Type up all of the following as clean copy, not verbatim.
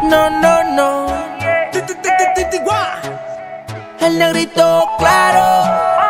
No, no, no. El negrito claro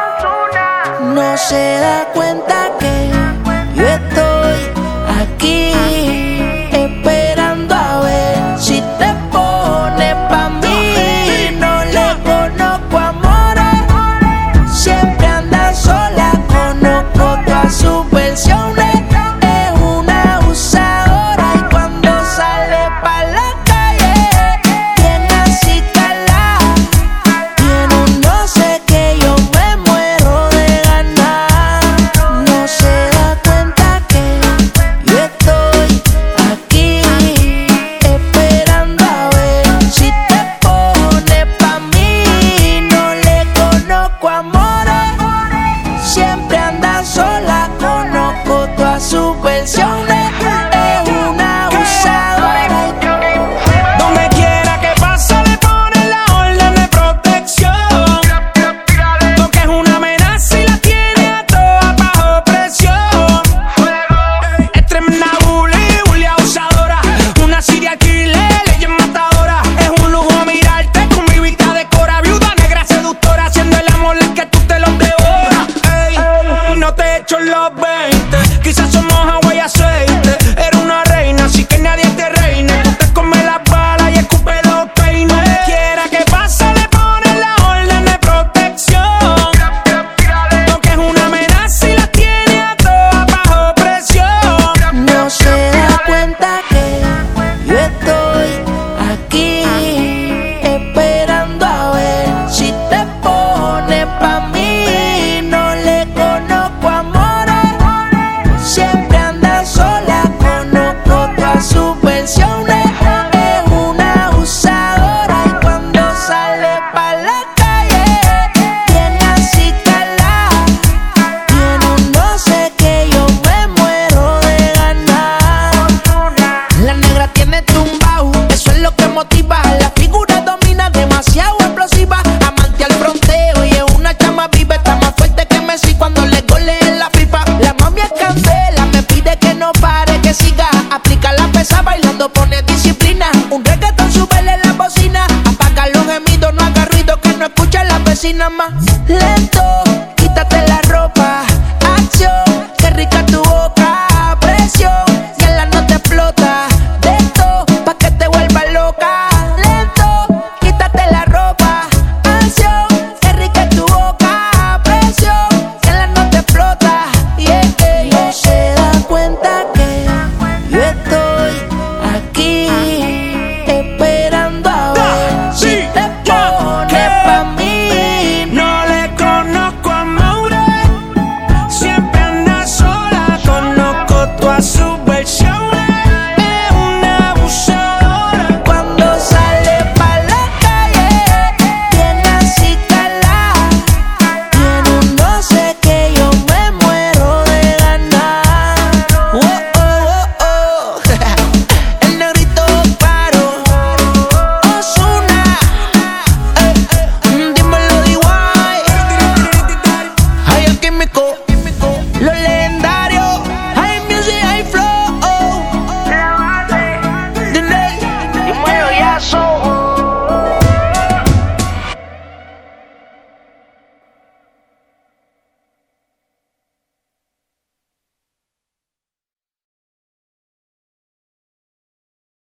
no se da cuenta que yo estoy aquí esperando a ver si te pones pa' mí. No le conozco amores, siempre anda sola, conozco todas sus versiones. Es una abusadora y cuando sale pa' la calle bien así calada. Tiene un no sé que yo me muero de ganar. No se da cuenta que yo estoy aquí esperando a ver si te pones pa' mí. No le conozco amores, siempre anda sola, conozco todas sus versiones. Es una abusadora. Donde quiera que pasa le ponen la orden de protección, porque es una amenaza y la tiene a todas bajo presión. Es tremenda bully abusadora, una serial killer, ley matadora. Es un lujo mirarte con mi vista de cora, viuda negra seductora, haciendo el amor es que tú te lo devoras. Ey, no te echo los 20, quizás somos agua y aceite. Eres una reina, así que nadie te reine. Tú te comes las balas y escupe los peines. Donde quiera que pasa le ponen la orden de protección, porque es una amenaza y la tiene a todas bajo presión. No se da cuenta que yo estoy aquí esperando a ver si te pones pa' mí. No le conozco amores, siempre anda sola, conozco todas sus versiones. Es una abusadora y cuando sale pa' la calle bien así calada. Tiene un no sé que yo me muero de ganar. La negra tiene tumbao, eso es lo que motiva. La figura domina, demasiado explosiva. Amante al fronteo y es una chama viva. Está más fuerte que Messi cuando le gole en la FIFA. La mami es candela, me pide que no pare, que siga. Aplica la pesa bailando, pone disciplina. Un reggaetón, súbele la bocina. Apaga los gemidos, no haga ruido que no escucha la vecina más.